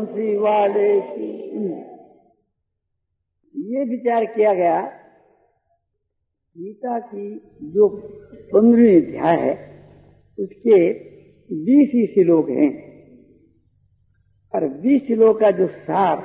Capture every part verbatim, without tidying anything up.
बंसी वाले की। ये विचार किया गया, गीता की जो पंद्रहवीं अध्याय है उसके बीस ही श्लोक हैं, और बीस श्लोक का जो सार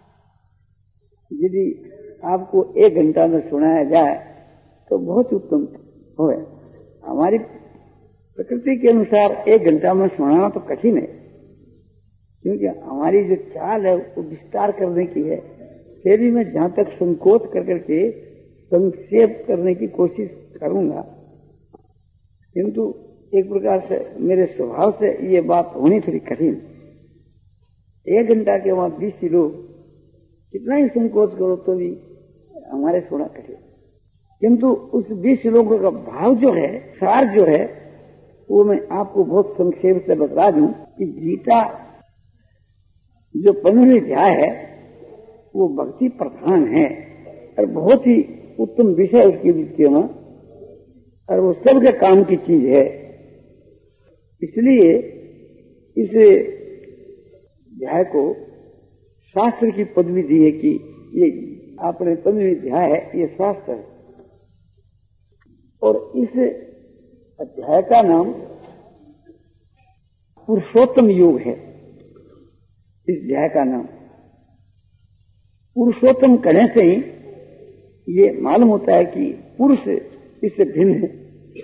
यदि आपको एक घंटा में सुनाया जाए तो बहुत उत्तम हो। हमारी प्रकृति के अनुसार एक घंटा में सुनाना तो कठिन है, क्योंकि हमारी जो चाल है वो विस्तार करने की है। फिर भी मैं जहां तक संकोच कर करके संक्षेप करने की कोशिश करूंगा, किंतु एक प्रकार से मेरे स्वभाव से ये बात होनी थोड़ी कठिन। एक घंटा के वहां बीस लोग कितना ही संकोच करो तो भी हमारे सुना कठिन, किंतु उस बीस लोगों का भाव जो है, सार जो है, वो मैं आपको बहुत संक्षेप से बता दूं कि गीता जो पंद्रहवीं अध्याय है वो भक्ति प्रधान है और बहुत ही उत्तम विषय उसके विषय में, और वो सबके काम की चीज है। इसलिए इस अध्याय को शास्त्र की पदवी दी है कि ये आपने पंद्रहवीं अध्याय है, ये शास्त्र है। और इस अध्याय का नाम पुरुषोत्तम योग है। इस अध्याय का नाम पुरुषोत्तम कहने से ही ये मालूम होता है कि पुरुष इससे भिन्न है।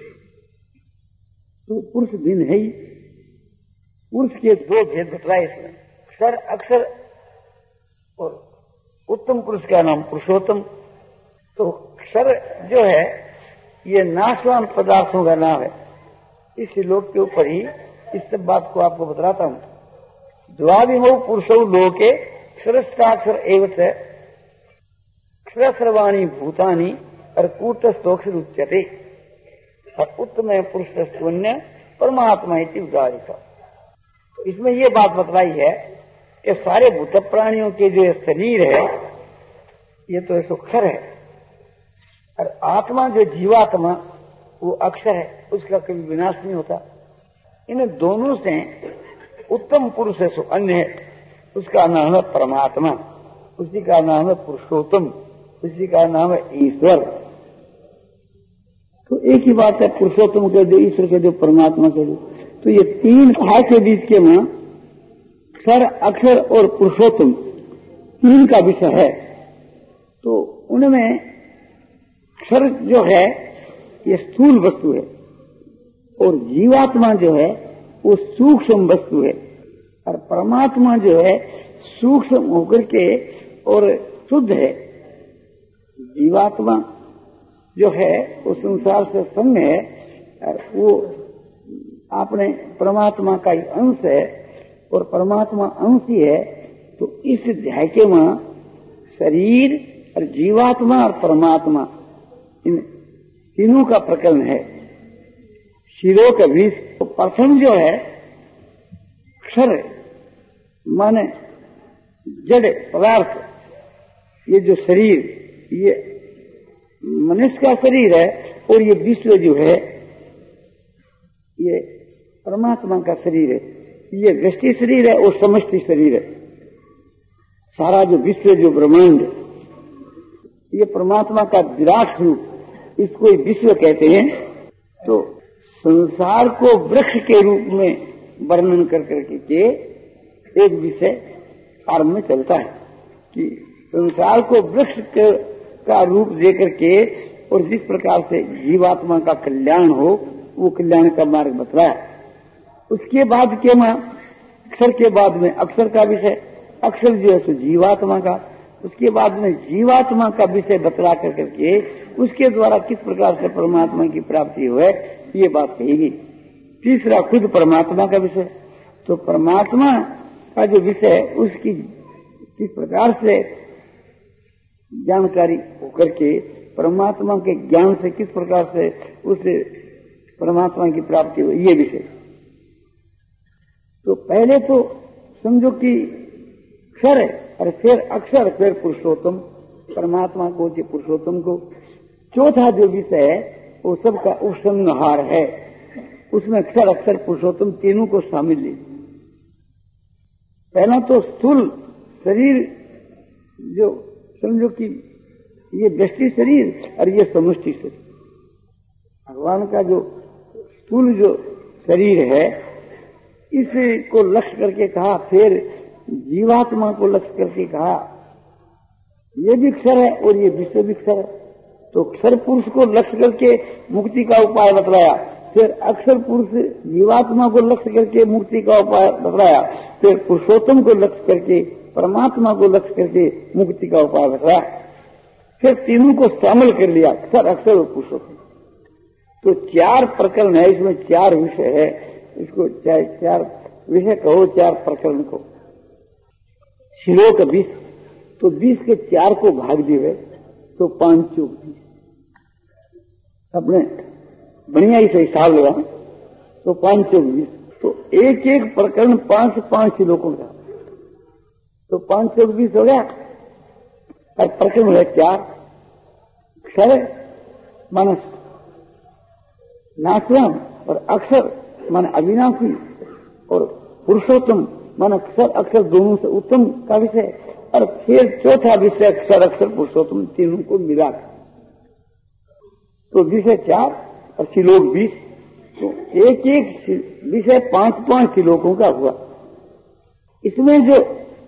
तो पुरुष भिन्न है ही। पुरुष के दो भेद बतलाए इसमें, क्षर अक्षर और उत्तम पुरुष का नाम पुरुषोत्तम। तो क्षर जो है ये नाशवान पदार्थों का नाम है। इस श्लोक के ऊपर ही इस सब बात को आपको बतलाता हूं। द्वाविमो पुरुषो लोके क्षरस्ताक्षर एवं क्षर सर्वाणी भूतानि और कूटस्थोक्षर उच्यते और उत्तम पुरुष शून्य परमात्मा इति उदाहरित। तो इसमें यह बात बतलाई है कि सारे भूत प्राणियों के जो शरीर है ये तो क्षर है, और आत्मा जो जीवात्मा वो अक्षर है, उसका कभी विनाश नहीं होता। इन दोनों से उत्तम पुरुष है सो अन्य है, उसका नाम है परमात्मा, उसी का नाम है पुरुषोत्तम, उसी का नाम है ईश्वर। तो एक ही बात है, पुरुषोत्तम कह दो, ईश्वर कह दो, परमात्मा कह दो। तो ये तीन भाग के बीच के में क्षर अक्षर और पुरुषोत्तम तीन का विषय है। तो उनमें क्षर जो है ये स्थूल वस्तु है, और जीवात्मा जो है वो सूक्ष्म वस्तु है, और परमात्मा जो है सूक्ष्म होकर के और शुद्ध है। जीवात्मा जो है वो संसार से संग है, और वो अपने परमात्मा का ही अंश है, और परमात्मा अंश ही है। तो इस अध्याय के में शरीर और जीवात्मा और परमात्मा इन तीनों का प्रकरण है। शिरो का बीस तो प्रथम जो है क्षर माने जड़ पदार्थ, ये जो शरीर ये मनुष्य का शरीर है, और ये विश्व जो है ये परमात्मा का शरीर है। ये व्यष्टि शरीर है और समष्टि शरीर है। सारा जो विश्व जो ब्रह्मांड ये परमात्मा का विराट रूप, इसको विश्व कहते हैं। तो संसार को वृक्ष के रूप में वर्णन कर करके के एक विषय आरंभ में चलता है कि संसार को वृक्ष का रूप देकर के और जिस प्रकार से जीवात्मा का कल्याण हो वो कल्याण का मार्ग बतलाया। उसके बाद के में अक्षर के बाद में अक्षर का विषय, अक्षर जो है सो जीवात्मा का, उसके बाद में जीवात्मा का विषय बतला कर करके उसके द्वारा किस प्रकार से परमात्मा की प्राप्ति हो ये बात कहेगी। तीसरा खुद परमात्मा का विषय। तो परमात्मा का जो विषय है उसकी किस प्रकार से जानकारी होकर के परमात्मा के ज्ञान से किस प्रकार से उस परमात्मा की प्राप्ति हो ये विषय। तो पहले तो समझो कि क्षर है, और फिर अक्षर, फिर पुरुषोत्तम, परमात्मा को कि पुरुषोत्तम को। चौथा जो विषय है वो सबका उपसंहार है, उसमें अक्षर अक्षर पुरुषोत्तम तीनों को शामिल ली। पहला तो स्थूल शरीर, जो समझो कि ये व्यष्टि शरीर और ये समष्टि शरीर, भगवान का जो स्थूल जो शरीर है इसको लक्ष्य करके कहा, फिर जीवात्मा को लक्ष्य करके कहा ये भी क्षर है और ये विश्व भी क्षर है। तो क्षर पुरुष को लक्ष्य करके मुक्ति का उपाय बतलाया, फिर अक्षर पुरुष जीवात्मा को लक्ष्य करके मुक्ति का उपाय बतलाया, फिर पुरुषोत्तम को लक्ष्य करके परमात्मा को लक्ष्य करके मुक्ति का उपाय बतलाया, फिर तीनों को शामिल कर लिया, क्षर अक्षर और पुरुषोत्तम। तो चार प्रकरण है, इसमें चार विषय है, इसको चाहे चार विषय कहो चार प्रकरण को। श्लोक बीस, तो बीस के चार को भाग दिए तो पांच चौक बीस, अपने बढ़िया ही से हिसाब लगा तो पांच चौक बीस, तो एक एक प्रकरण पांच पांच श्लोकों का, तो पांच चौक बीस हो गया। और प्रकरण है चार, क्षर मानस नाशवान और अक्षर मान अविनाशी और पुरुषोत्तम मान अक्षर अक्षर दोनों से उत्तम का विषय, और फिर चौथा विषय अक्षर अक्षर पुरुषोत्तम तीनों को मिला, तो विषय चार और श्लोक बीस, तो एक एक विषय पांच पांच श्लोकों का हुआ। इसमें जो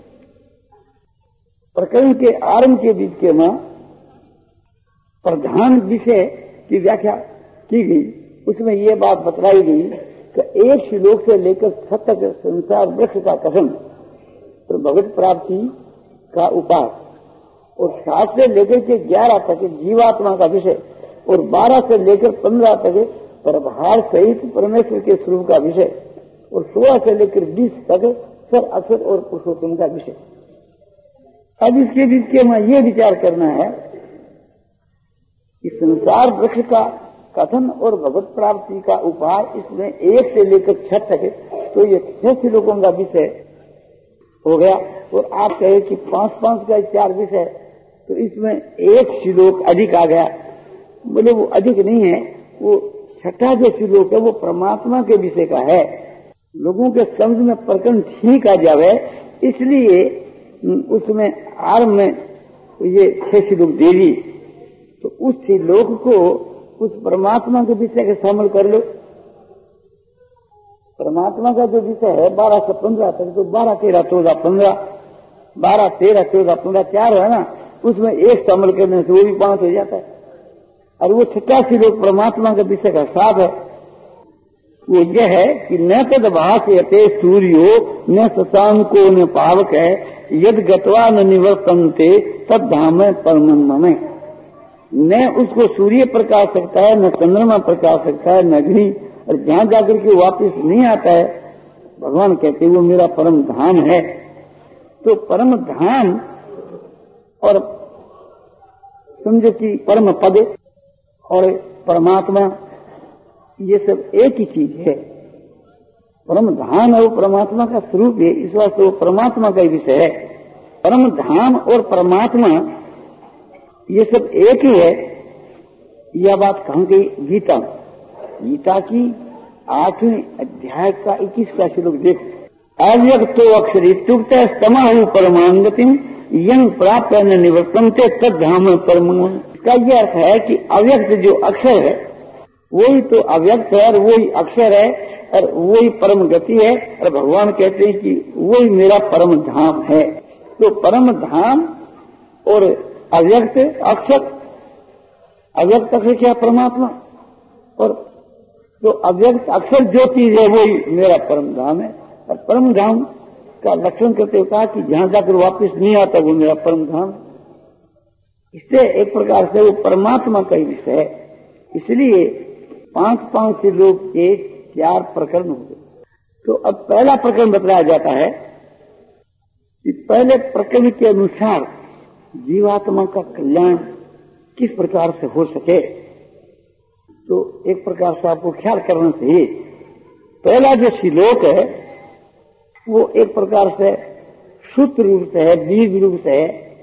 प्रकरण के आरंभ के बीच के मां प्रधान विषय की व्याख्या की गई, उसमें यह बात बतलाई गई कि एक श्लोक से लेकर छठ तक संसार वृक्ष का कथन और भगवत प्राप्ति का उपाय, और सात से लेकर के ग्यारह तक जीवात्मा का विषय, और बारह से लेकर पंद्रह तक प्रभार सहित परमेश्वर के स्वरूप का विषय, और सोलह से लेकर बीस तक सर अक्षर और पुरुषोत्तम का विषय। अब इसके बीच के में यह विचार करना है कि संसार वृक्ष का कथन और भगवत प्राप्ति का उपाय, इसमें एक से लेकर छह तक, तो ये छह श्लोकों का विषय हो गया। और आप कहे कि पांच पांच का चार विषय, तो इसमें एक श्लोक अधिक आ गया। बोले वो अधिक नहीं है, वो छठा जो श्लोक है वो परमात्मा के विषय का है, लोगों के समझ में प्रकरण ठीक आ जावे, इसलिए उसमें आरंभ में ये छह श्लोक दे दी। तो उस श्लोक को उस परमात्मा के विषय के शामिल कर लो। परमात्मा का जो विषय है बारह से पंद्रह तक, तो बारह तेरह चौदह पंद्रह, बारह तेरह चौदह पंद्रह चार है ना, उसमें एक शामिल करने से वो भी पांच हो जाता है। और वो छठा श्लोक परमात्मा के विषय का साथ है, वो यह है कि न तद भास्यते सूर्यो न शशांको न पावक है, यद गत्वा न निवर्तन्ते तद धाम परमं में। न उसको सूर्य प्रकाश सकता है, न चंद्रमा प्रकाश सकता है, न अग्नि, और जहां जाकर के वापिस नहीं आता है, भगवान कहते वो मेरा परम धाम है। तो परम धाम और समझो कि परम पद और परमात्मा ये सब एक ही चीज है। परम धाम है वो परमात्मा का स्वरूप है, इस वास्ते वो परमात्मा का ही विषय है। परम धाम और परमात्मा ये सब एक ही है। यह बात कहाँ गई? गीता गीता की आठवें अध्याय का इक्कीसवां श्लोक देखो। अव्यक्तो अक्षरित्युक्त स्तमहु परमांगतिम यं प्राप्त न निवर्तन्ते तद धाम परम। इसका यह अर्थ है कि अव्यक्त जो अक्षर है वही तो अव्यक्त है और वही अक्षर है और वही परम गति है, और भगवान कहते हैं कि वही मेरा परम धाम है। तो परम धाम और अव्यक्त अक्षर, अव्यक्त अक्षर क्या? परमात्मा। और तो अव्यक्त अक्षर जो चीज है वही मेरा परम धाम है। और परम धाम का लक्षण करते हुए कहा कि जहां जाकर वापस नहीं आता वो मेरा परम धाम। इससे एक प्रकार से वो परमात्मा का ही विषय है। इसलिए पांच पांच से लोग के चार प्रकरण हो गए। तो अब पहला प्रकरण बताया जाता है कि पहले प्रकरण के अनुसार जीवात्मा का कल्याण किस प्रकार से हो सके, तो एक प्रकार से आपको ख्याल करना चाहिए। पहला जो श्लोक है वो एक प्रकार से सूत्र रूप से है, बीज रूप से है।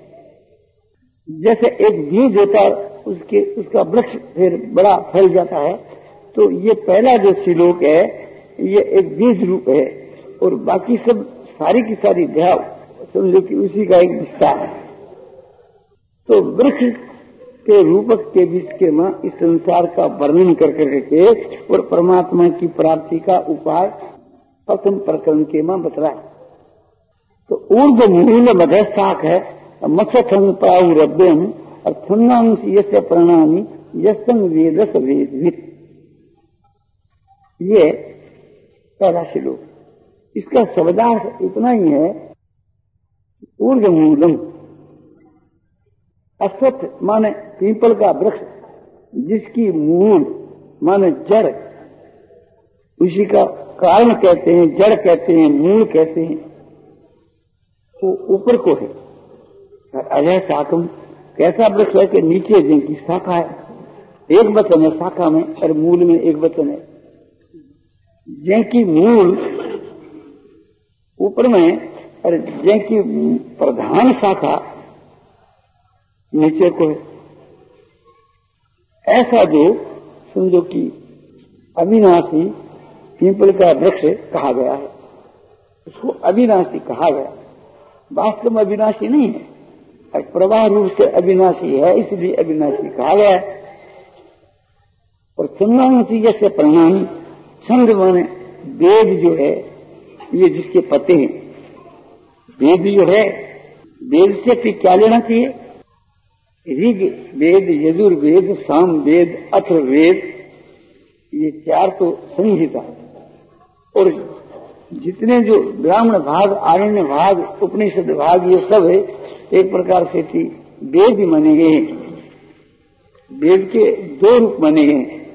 जैसे एक बीज होता है उसके उसका वृक्ष फिर बड़ा फैल जाता है, तो ये पहला जो श्लोक है ये एक बीज रूप है और बाकी सब सारी की सारी देह समझो कि उसी का एक विस्तार है। तो वृक्ष के रूपक के बीच के मां इस संसार का वर्णन कर करके और परमात्मा की प्राप्ति का उपाय प्रथम प्रकरण के मां बतलाए। तो ऊर्ध मूल मध्य शाख है मत्स्यंग प्राहुरभ्यम और थन्नांश यस्य प्रणामी यस्तंग वेदस वेदवित। ये पहला श्लोक, इसका शब्दार्थ इतना ही है, ऊर्ध मूलम अश्वत्थ माने पीपल का वृक्ष जिसकी मूल माने जड़, उसी का कारण कहते हैं, जड़ कहते हैं, मूल कहते हैं, वो ऊपर को है। अजय शाखम कैसा वृक्ष है कि नीचे जिनकी शाखा है, एक वचन है शाखा में और मूल में एक वचन है। जिनकी मूल ऊपर में और जिनकी प्रधान शाखा नीचे को है। ऐसा जो समझो कि अविनाशी पीपल का वृक्ष कहा गया है, उसको अविनाशी कहा गया। वास्तव में अविनाशी नहीं है, और प्रवाह रूप से अविनाशी है, इसलिए अविनाशी कहा गया है। और संगांशी जैसे प्रणामी, संग माने वेद जो है, ये जिसके पते हैं, वेद जो है, वेद से फिर क्या लेना चाहिए? ऋग वेद, यजुर्वेद, साम वेद, अथर्ववेद, ये चार तो संहिता। और जितने जो ब्राह्मण भाग, आरण्य भाग, उपनिषद भाग, ये सब है एक प्रकार से थी वेद माने गए हैं। वेद के दो रूप माने गए हैं,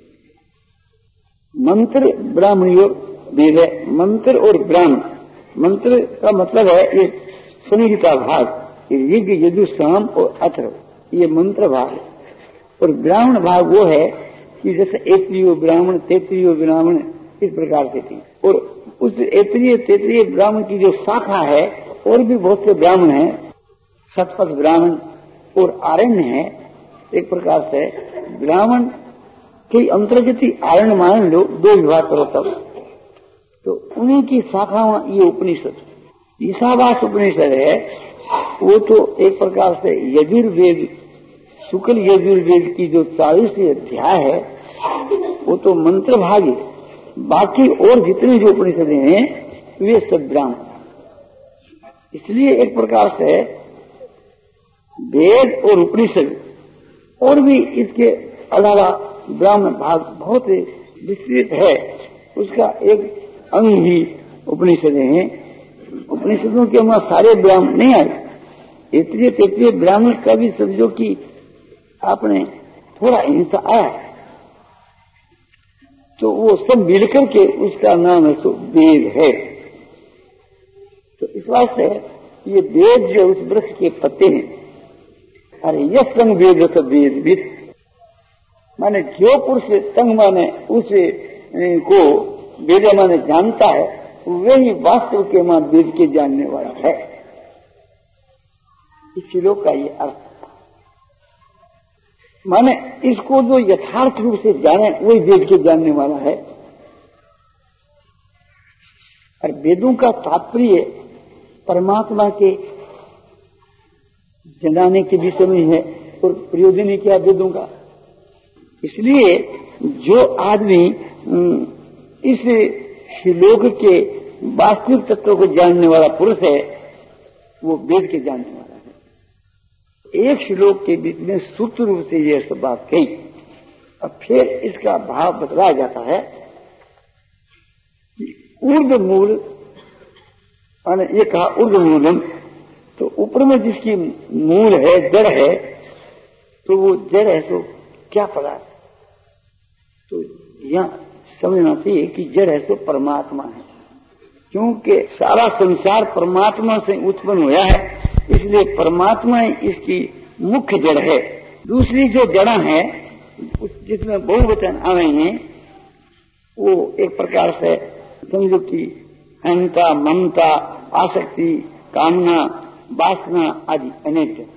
मंत्र ब्राह्मणीय वेद है, मंत्र और ब्राह्मण। मंत्र का मतलब है ये संहिता भाग, ऋग, यजु, साम और अथर्व, ये मंत्र भाग है। और ब्राह्मण भाग वो है कि जैसे एत्रियो ब्राह्मण, तेत्रियो ब्राह्मण, इस प्रकार से थी। और उस एत्रिय तेत्रिय ब्राह्मण की जो शाखा है, और भी बहुत से ब्राह्मण हैं, शतपथ ब्राह्मण और आरण्य है। एक प्रकार से ब्राह्मण के अंतर्गत ही आरण्य मान लो, दो विभाग करो तब, तो उन्हीं की शाखा ये उपनिषद, ईशावास उपनिषद है। वो तो एक प्रकार से यजुर्वेद, शुक्ल यजुर्वेद की जो चालीसवीं अध्याय है, वो तो मंत्र भाग है। बाकी और जितने जो उपनिषद हैं वे सब ब्राह्मण। इसलिए एक प्रकार से वेद और उपनिषद और भी इसके अलावा ब्राह्मण भाग बहुत विस्तृत है, उसका एक अंग ही उपनिषद हैं। उपनिषदों के वहां सारे ब्राह्मण नहीं आए, इतने तेतरे ब्राह्मण का भी समझो कि आपने थोड़ा हिंसा आया, तो वो सब मिलकर के उसका नाम है सो वेद है। तो इस वास्ते ये वेद जो उस वृक्ष के पत्ते हैं, अरे यह संग वेद सब वेद विद, माने जो पुरुष तंग माने उसे को वेद माने जानता है, वही वास्तव के मान वेद के जानने वाला है। इस श्लोक का ये अर्थ माने इसको जो यथार्थ रूप से जाने वही वेद के जानने वाला है। और वेदों का तात्पर्य परमात्मा के जनाने के विषय में है, और प्रयोजन है क्या वेदों का। इसलिए जो आदमी इस श्लोक के वास्तविक तत्व को जानने वाला पुरुष है, वो वेद के जानने वाला है। एक श्लोक के बीच में सूत्र रूप से यह सब बात कही, अब फिर इसका भाव बतलाया जाता है कि ऊर्ध्व मूल, ये कहा ऊर्ध्व मूलम, तो ऊपर में जिसकी मूल है, जड़ है, तो वो जड़ है तो क्या पदार्थ, तो यहां समझना चाहिए कि जड़ है तो परमात्मा है, क्योंकि सारा संसार परमात्मा से उत्पन्न हुआ है, इसलिए परमात्मा इसकी मुख्य जड़ है। दूसरी जो जड़ा है जिसमें बहुवचन आवे हैं, वो एक प्रकार से समझो कि अहंता, ममता, आसक्ति, कामना, वासना आदि अनेक जड़,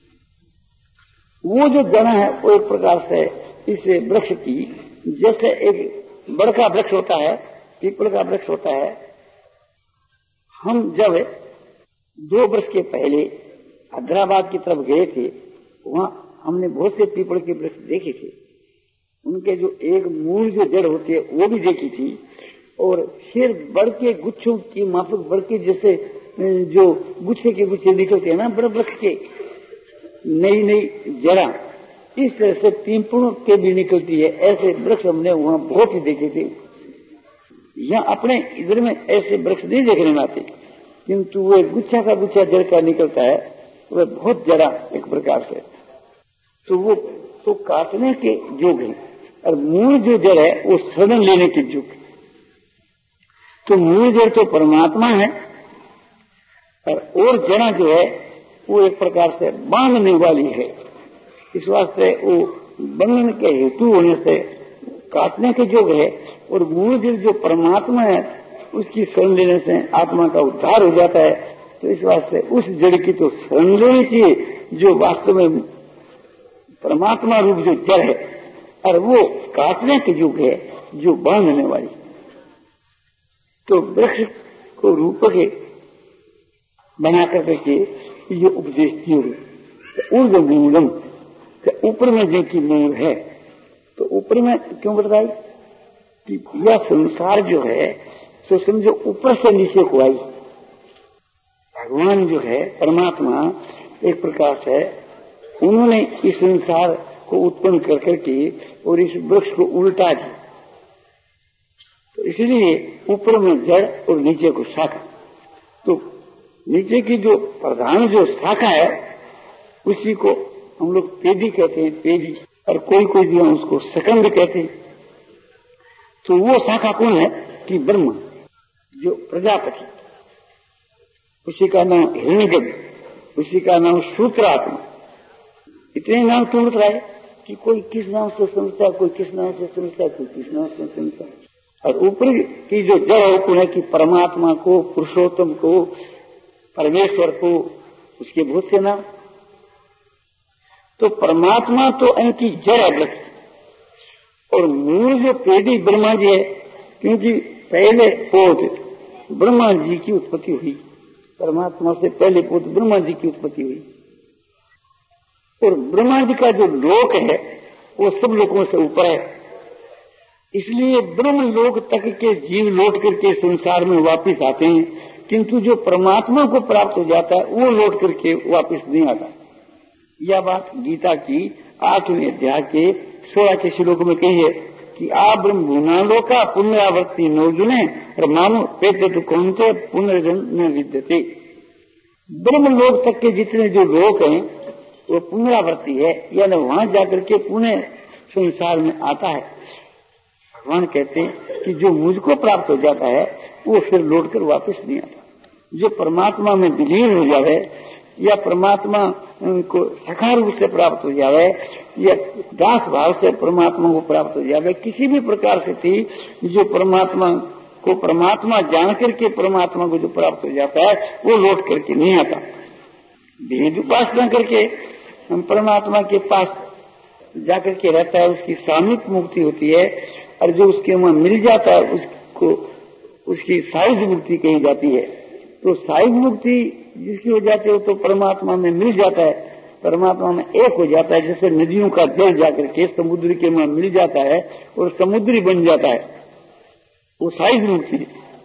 वो जो जड़ है वो एक प्रकार से इस वृक्ष की, जैसे एक बड़का वृक्ष होता है, पीपल का वृक्ष होता है, हम जब दो वर्ष के पहले हैदराबाद की तरफ गए थे, वहां हमने बहुत से पीपल के वृक्ष देखे थे। उनके जो एक मूल जो जड़ होती है वो भी देखी थी, और फिर बढ़ के गुच्छों की माफक बढ़ के जैसे जो गुच्छे के गुच्छे निकलते हैं ना बड़े वृक्ष के, नई नई जड़ा इस तरह से पीपलों के भी निकलती है। ऐसे वृक्ष हमने वहां बहुत ही देखे थे। यहाँ अपने इधर में ऐसे वृक्ष नहीं देखने में आते, किंतु वो गुच्छा का गुच्छा जड़ का निकलता है, वह बहुत जड़ा एक प्रकार से, तो वो तो काटने के योग है, और मूल जो जड़ है वो शरण लेने के योग है। तो मूल जड़ तो परमात्मा है, और, और जड़ा जो है वो एक प्रकार से बांधने वाली है। इस वास्ते वो बंधन के हेतु होने से काटने के योग है, और मूल जड़ जो परमात्मा है उसकी शरण लेने से आत्मा का उद्धार हो जाता है। तो इस वास्ते उस जड़ की तो शरण लेनी चाहिए जो वास्तव में परमात्मा रूप जो जड़ है, और वो काटने के योग है जो बांधने वाली। तो वृक्ष को रूप के बना करके ये उपदेश दिए। ऊर्ध मूलम, ऊपर में जिनकी मूल है, तो ऊपर में क्यों बताई कि यह संसार जो है तो समझो ऊपर से नीचे को आई। भगवान जो है परमात्मा एक प्रकार से उन्होंने इस संसार को उत्पन्न कर करके और इस वृक्ष को उल्टा दिया। तो इसलिए ऊपर में जड़ और नीचे को शाखा। तो नीचे की जो प्रधान जो शाखा है उसी को हम लोग पेदी कहते हैं, पेदी, और कोई कोई भी उसको सकंद कहते हैं। तो वो शाखा कौन है कि ब्रह्मा जो प्रजापति, उसी का नाम हिरण्यगर्भ, उसी का नाम सूत्रात्मा। इतने नाम क्यों बता है कि कोई किस नाम से समझता है, कोई किस नाम से समझता है, कोई किस नाम से समझता है। और ऊपर की जो जड़ है वो है कि परमात्मा को, पुरुषोत्तम को, परमेश्वर को, उसके बहुत से नाम। तो परमात्मा तो इनकी जड़ है वृक्ष, और मूल जो पेड़ी ब्रह्मा जी है, क्योंकि पहले पौध ब्रह्मा जी की उत्पत्ति हुई, परमात्मा से पहले पौध ब्रह्मा जी की उत्पत्ति हुई। और ब्रह्मा जी का जो लोक है वो सब लोकों से ऊपर है, इसलिए ब्रह्म लोक तक के जीव लौट करके संसार में वापिस आते हैं, किंतु जो परमात्मा को प्राप्त हो जाता है वो लौट करके वापिस नहीं आता। यह बात गीता की आठवें अध्याय के सोलह के श्लोक में कही है कि आ ब्रह्म भूनालोका पुनरावर्ती नौजुने और मानो पेते तो कौन थे पुनर्जन्म न विद्यते। ब्रह्म लोक तक के जितने जो लोक हैं वो पुनरावर्ती है, यानी वहां जाकर के पुनः संसार में आता है। भगवान कहते हैं कि जो मुझको प्राप्त हो जाता है वो फिर लौट कर वापिस नहीं आता। जो परमात्मा में विलीन हो जाए या परमात्मा को सखा रूप से प्राप्त हो जाए या दास भाव से परमात्मा को प्राप्त हो जाए, किसी भी प्रकार से थी जो परमात्मा को परमात्मा जान करके परमात्मा को जो प्राप्त हो जाता है वो लौट करके नहीं आता। भेद उपासना करके हम परमात्मा के पास जाकर के रहता है, उसकी सामिक मुक्ति होती है, और जो उसके वहां मिल जाता है उसको उसकी सायुज मुक्ति कही जाती है। तो सायुज मुक्ति जिसकी हो जाती है तो परमात्मा में मिल जाता है, परमात्मा में एक हो जाता है, जैसे नदियों का जल जाकर के समुद्र के वहां मिल जाता है और समुद्री बन जाता है, वो सायुज मुक्ति।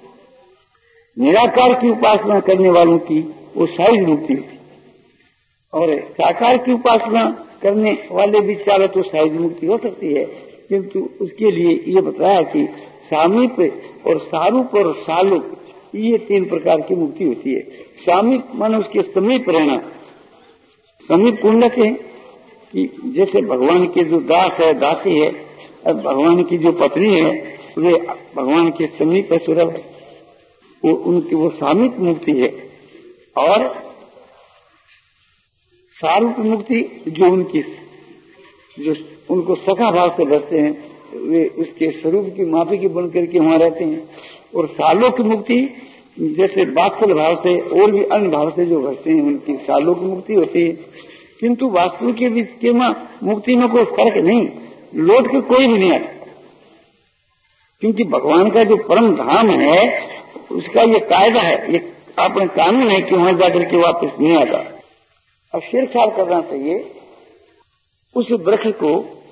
निराकार की उपासना करने वालों की वो सायुज मुक्ति होती, और साकार की उपासना करने वाले भी चाहे तो सायुज मुक्ति हो सकती है, किंतु उसके लिए ये बताया कि सामीप और सारूप और सालुक ये तीन प्रकार की मुक्ति होती है। सामीप माने उसके समीप रहना। समीप कौन रहते हैं कि जैसे भगवान के जो दास है, दासी है, और भगवान की जो पत्नी है वे भगवान के समीप है, सुरभ है, वो उनकी वो सामीप मुक्ति है। और सारूप मुक्ति जो उनकी जो उनको सखा भाव से भरते हैं वे उसके स्वरूप की माफी की बन करके वहां रहते हैं। और सालों की मुक्ति जैसे बात्सल भाव से और भी अन्य भाव से जो भरते हैं उनकी सालों की मुक्ति होती है, किंतु वास्तु के बीच के मुक्ति में कोई फर्क नहीं, लौट के कोई भी नहीं आता, क्योंकि भगवान का जो परम धाम है उसका ये कायदा है, ये अपने कानून है कि वहां जाकर के वापस नहीं आता। अब फिर ख्याल करना चाहिए उस वृक्ष को,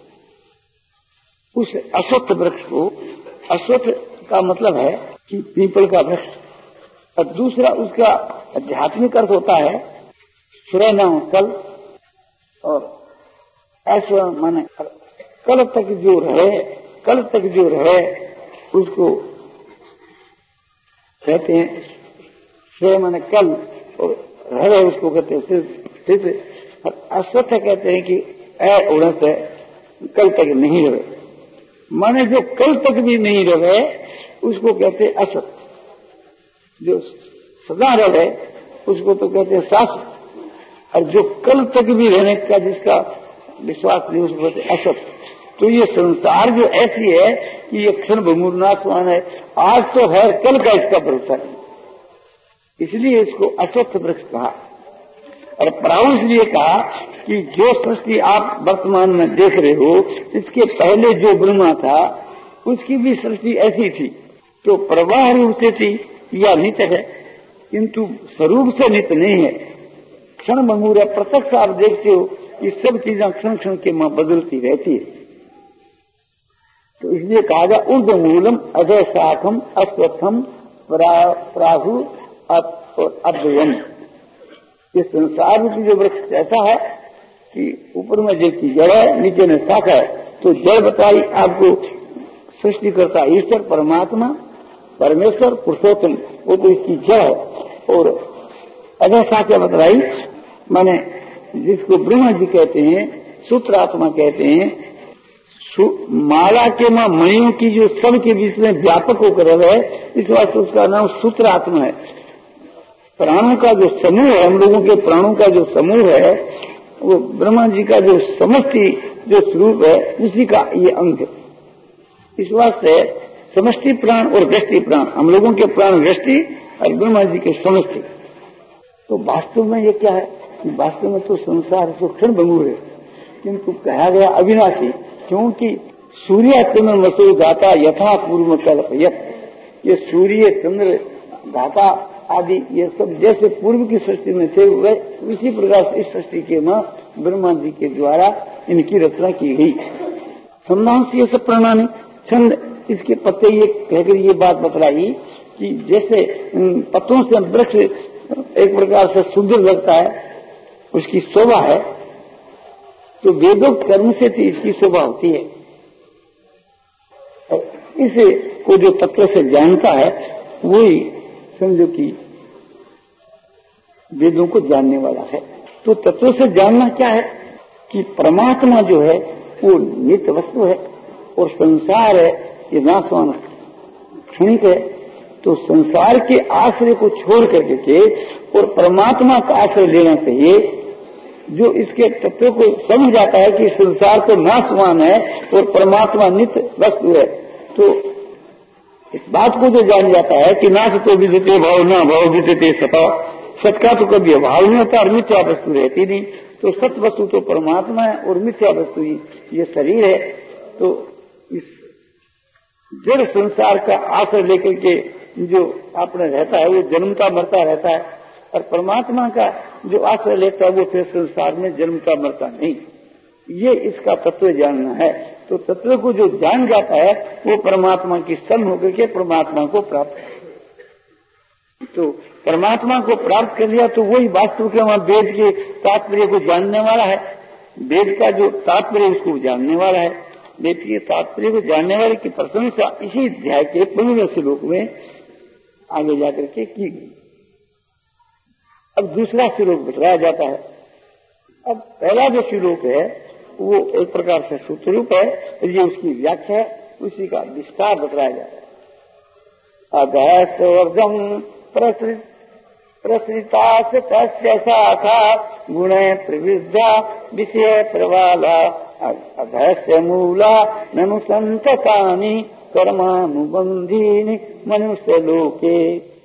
उस अश्वत्थ वृक्ष को, अश्वत्थ का मतलब है कि पीपल का वृक्ष, और दूसरा उसका आध्यात्मिक अर्थ होता है सुरैना कल, और ऐसा माने कल तक जो रहे, कल तक जो रहे उसको कहते हैं श्रेय माने कल, और रहे उसको कहते हैं स्थित, और अश्वत्थ कहते हैं कि ऐ उड़न से कल तक नहीं रहे, माने जो कल तक भी नहीं रहे उसको कहते हैं अश्वत्थ, जो सदा रहे उसको तो कहते हैं शाश्वत, और जो कल तक भी रहने का जिसका विश्वास नहीं उसको कहते हैं अश्वत्थ। तो ये संसार जो ऐसी है कि ये क्षण भंगुरनाशवान है, आज तो है, कल का इसका भरोसा नहीं, इसलिए इसको अश्वत्थ वृक्ष कहा। और पराऊ इसलिए कहा कि जो सृष्टि आप वर्तमान में देख रहे हो, इसके पहले जो ब्रह्मा था उसकी भी सृष्टि ऐसी थी, तो प्रवाह रूप से थी या नित है, किंतु स्वरूप से नित नहीं है, क्षण भंगुर है। प्रत्यक्ष आप देखते हो कि सब चीजें क्षण क्षण के मां बदलती रहती है। तो इसलिए कहा गया ऊर्ध मूलम अजय शाखम अश्वत्थम प्राहु और अद्वयम। इस संसार की जो वृक्ष ऐसा है कि ऊपर में जिसकी जड़ है, नीचे में शाखा है। तो जड़ बताई आपको सृष्टि करता ईश्वर परमात्मा परमेश्वर पुरुषोत्तम, वो तो इसकी जड़ है। और अजय शाखा बताई माने जिसको ब्रह्मा जी कहते हैं, सूत्रात्मा कहते हैं, माला के मां मणियों की जो सबके बीच में व्यापक होकर है, इस वास्ते उसका नाम सूत्रात्मा है। प्राणों का जो समूह है, हम लोगों के प्राणों का जो समूह है, वो ब्रह्मा जी का जो समष्टि जो स्वरूप है उसी का ये अंग है। इस वास्ते समष्टि प्राण और व्यष्टि प्राण, हम लोगों के प्राण व्यष्टि और ब्रह्मा जी के समष्टि। तो वास्तव में ये क्या है, वास्तव में तो संसार तो क्षण भंगुर है, किंतु कहा गया अविनाशी, क्योंकि सूर्य चंद्र मसो धाता यथा पूर्व कल्पयत। ये सूर्य चंद्र धाता आदि ये सब जैसे पूर्व की सृष्टि में थे, वे इसी प्रकार से इस सृष्टि के मां ब्रह्मा जी के द्वारा इनकी रचना की गई। संधांश ये सब प्रणाली छंद, इसके पत्ते ये कहकर ये बात बतलाई कि जैसे पत्तों से वृक्ष एक प्रकार से सुंदर लगता है, उसकी शोभा है, तो वेदोक्त कर्म से तो इसकी शोभा होती है। और इसे को जो तत्व से जानता है वही समझो कि वेदों को जानने वाला है। तो तत्व से जानना क्या है कि परमात्मा जो है वो नित्य वस्तु है और संसार है ये नाशवान क्षणिक है। तो संसार के आश्रय को छोड़ करके के और परमात्मा का आश्रय लेना चाहिए। जो इसके तत्व को समझ जाता है कि संसार तो नाशवान है और परमात्मा नित्य वस्तु है, तो इस बात को जो जान जाता है कि नाश तो विद्यते भाव न भाव विद्यते सता, सत का तो कभी अभाव नहीं होता और मिथ्या वस्तु रहती नहीं। तो सत वस्तु तो परमात्मा है और मिथ्या वस्तु ही ये शरीर है। तो इस जड़ संसार का आश्रय लेकर के जो आपने रहता है वो जन्मता मरता रहता है, और परमात्मा का जो आश्रय लेता है वो फिर संसार में जन्मता मरता नहीं। ये इसका तत्व जानना है। तो तत्व को जो जान जाता है वो परमात्मा की स्तन होकर के परमात्मा को प्राप्त है। तो परमात्मा को प्राप्त कर लिया तो वही वास्तव के वहां वेद के तात्पर्य को जानने वाला है। वेद का जो तात्पर्य उसको जानने वाला है। वेद के तात्पर्य को जानने वाले की प्रशंसा इसी अध्याय के पंद्रहवें श्लोक में आगे जाकर के की गई। अब दूसरा श्लोक बताया जाता है। अब पहला जो श्लोक है वो एक प्रकार से सूत्र रूप है, ये उसकी व्याख्या है, उसी का विस्तार बताया जाता है। अधस्वर्गम प्रसृता से तस्य शाखा गुण प्रविद्या विषय प्रवाला अधस्य मूला ननु संततानि कर्मानुबंधीनि मनुष्य लोके।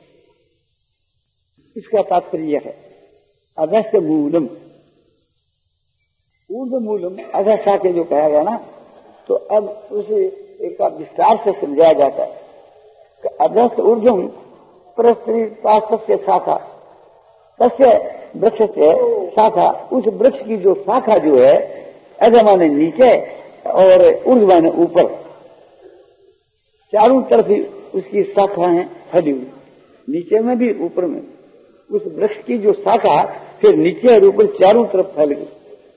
इसका तात्पर्य है अधस्य मूलम, ऊर्ध मूलम अधः शाखे जो कहा गया ना, तो अब उसे एक विस्तार से समझाया जाता है। अधस्त ऊर्धम परस्त्री शाखा तस्य वृक्ष से शाखा, उस वृक्ष की जो शाखा जो है ऐसा माने नीचे और ऊर्ध्व माने ऊपर, चारों तरफ ही उसकी शाखाएं फैली हुई, नीचे में भी ऊपर में। उस वृक्ष की जो शाखा फिर नीचे और ऊपर चारों तरफ फैल गई।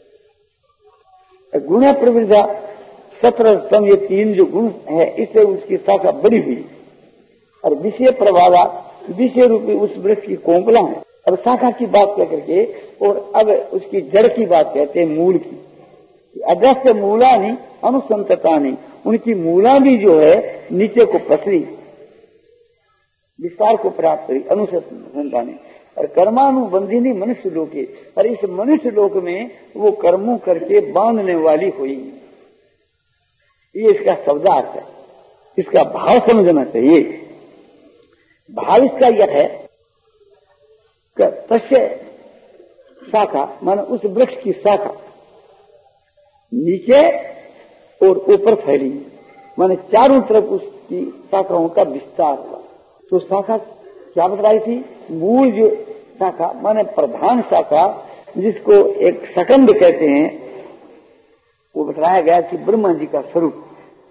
गुण प्रवृद्धा सत्रह स्तंभ, ये तीन जो गुण है इससे उसकी शाखा बड़ी हुई। और विषय प्रवादा, विषय रूपी उस वृक्ष की कोंपला है। अब शाखा की बात कह करके और अब उसकी जड़ की बात कहते हैं, मूल की। अगस्त मूला नहीं अनुसंतता नहीं, उनकी मूला भी जो है नीचे को पसरी, विस्तार को प्राप्त करी, अनुसंतता नहीं। और कर्मानुबंधिनी मनुष्य लोक है, और इस मनुष्य लोक में वो कर्मों करके बांधने वाली हुई। ये इसका शब्दार्थ है, इसका भाव समझना चाहिए। भाव इसका यह है कि तस्य शाखा माने उस वृक्ष की शाखा नीचे और ऊपर फैली, माने चारों तरफ उसकी शाखाओं का विस्तार हुआ। तो शाखा क्या बतलाई थी? मूल जो शाखा माने प्रधान शाखा, जिसको एक सकंद कहते हैं, वो बताया गया कि ब्रह्मा जी का स्वरूप।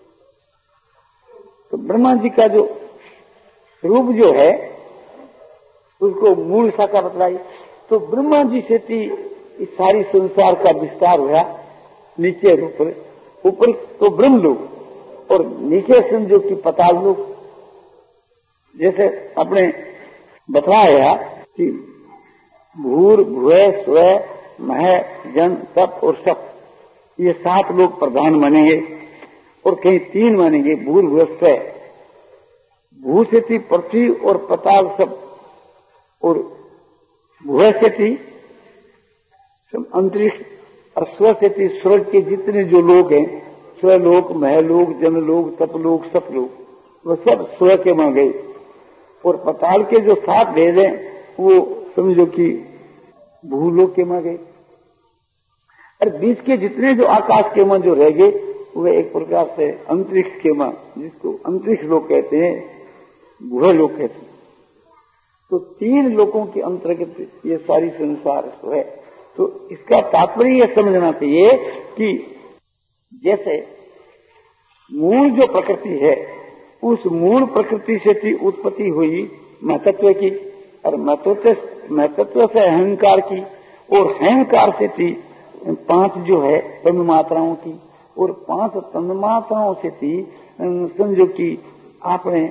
तो ब्रह्मा जी का जो रूप जो है उसको मूल शाखा बतलाई। तो ब्रह्मा जी से थी इस सारी संसार का विस्तार हुआ, नीचे और ऊपर। ऊपर तो ब्रह्म लोक और नीचे समझो कि पाताल लोक। जैसे अपने बताया कि भूर भुवः स्वः मह जन तप और सप, ये सात लोग प्रधान मानेंगे और कहीं तीन मानेंगे, भूर भुवः स्वः। भू से थी पृथ्वी और पताल सब, और भुवः से थी अंतरिक्ष, और स्व से थी स्वर्ग के जितने जो लोग हैं, स्वलोक महलोक जनलोक तपलोक सपलोक, वो सब स्व के मां गए। और पताल के जो सात भेद हैं वो समझो कि भूलोक के मां गए। और बीच के जितने जो आकाश के मां जो रह गए वे एक प्रकार से अंतरिक्ष के मां, जिसको अंतरिक्ष लोग कहते हैं, गुह लोग कहते हैं। तो तीन लोगों के अंतर्गत ये सारी संसार है। तो इसका तात्पर्य यह समझना चाहिए कि जैसे मूल जो प्रकृति है, उस मूल प्रकृति से थी उत्पत्ति हुई महतत्व की, और महतत्व महतत्व से अहंकार की, और अहंकार से थी पांच जो है तन्म मात्राओं की, और पांच तन्म मात्राओं से थी समझो कि आपने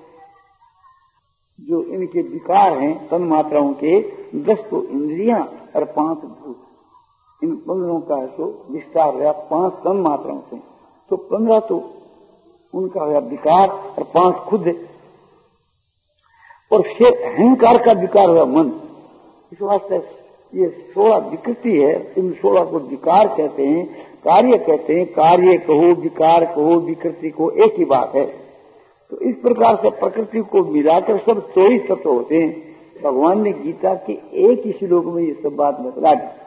जो इनके विकार हैं तन मात्राओं के, दस तो इंद्रियां और पांच भूत, इन पंद्रहों का तो विस्तार हुआ पांच तन मात्राओं से। तो पंद्रह तो उनका हुआ विकार और पांच खुद, और फिर अहंकार का विकार हुआ मन। इस वास्ते ये सोलह विकृति है, इन सोलह को विकार कहते हैं, कार्य कहते हैं। कार्य कहो विकार कहो विकृति को एक ही बात है। तो इस प्रकार से प्रकृति को मिलाकर सब चौबीस तत्व होते हैं। भगवान ने गीता के एक ही श्लोक में ये सब बात बतला दी।